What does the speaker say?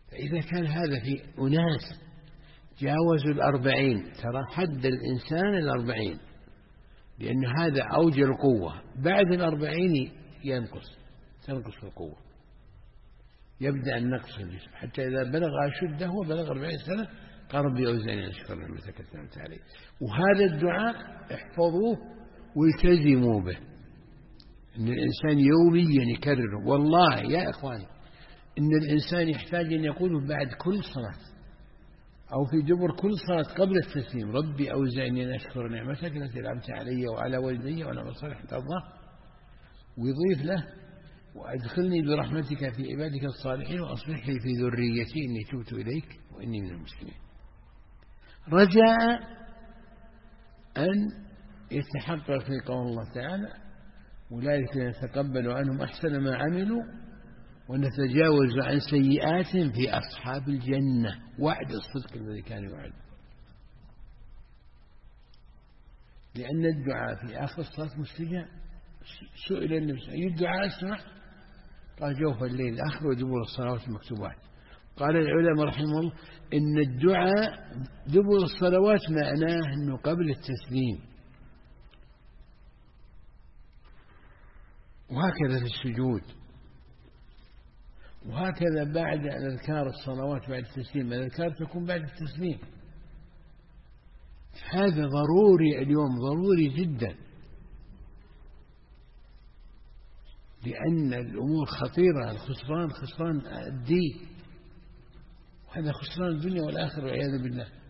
فإذا كان هذا في أناس جاوزوا 40، ترى حد الإنسان 40، لأن هذا أوج القوة. بعد 40 تنقص القوة، يبدأ النقص في الجسم، حتى إذا بلغ أشده وبلغ 40 سنة قال ربي أوزعني أن أشكر نعمتك التي أنعمت علي. وهذا الدعاء احفظوه والتزموا به، إن الإنسان يوميا يكرره. والله يا إخواني إن الإنسان يحتاج أن يقوله بعد كل صلاة أو في دبر كل صلاة قبل التسليم: ربي أوزعني أن أشكر نعمتك التي أنعمت علي وعلى والدي وأنا أصلح ترضاه. ويضيف له: وأدخلني برحمتك في عبادك الصالحين وأصلح لي في ذريتي إني تبت إليك وإني من المسلمين، رجاء أن يتحقق في قول الله تعالى: أولئك نتقبل عنهم أحسن ما عملوا ونتجاوز عن سيئات في أصحاب الجنة، وعد الصدق الذي كان يوعد. لأن الدعاء في آخر الصلاة مستجاب. سئل النبي: أي الدعاء أسمع؟ قال: جوف الليل الآخر ودبر الصلوات المكتوبات. قال العلماء رحمه الله: إن الدعاء دبر الصلوات معناه أنه قبل التسليم، وهكذا في السجود، وهكذا بعد الأذكار الصلوات بعد التسليم. الأذكار تكون بعد التسليم. هذا ضروري اليوم، ضروري جدا، لأن الأمور خطيرة. الخسران خسران الدين، وهذا خسران الدنيا والآخرة والعياذ بالله.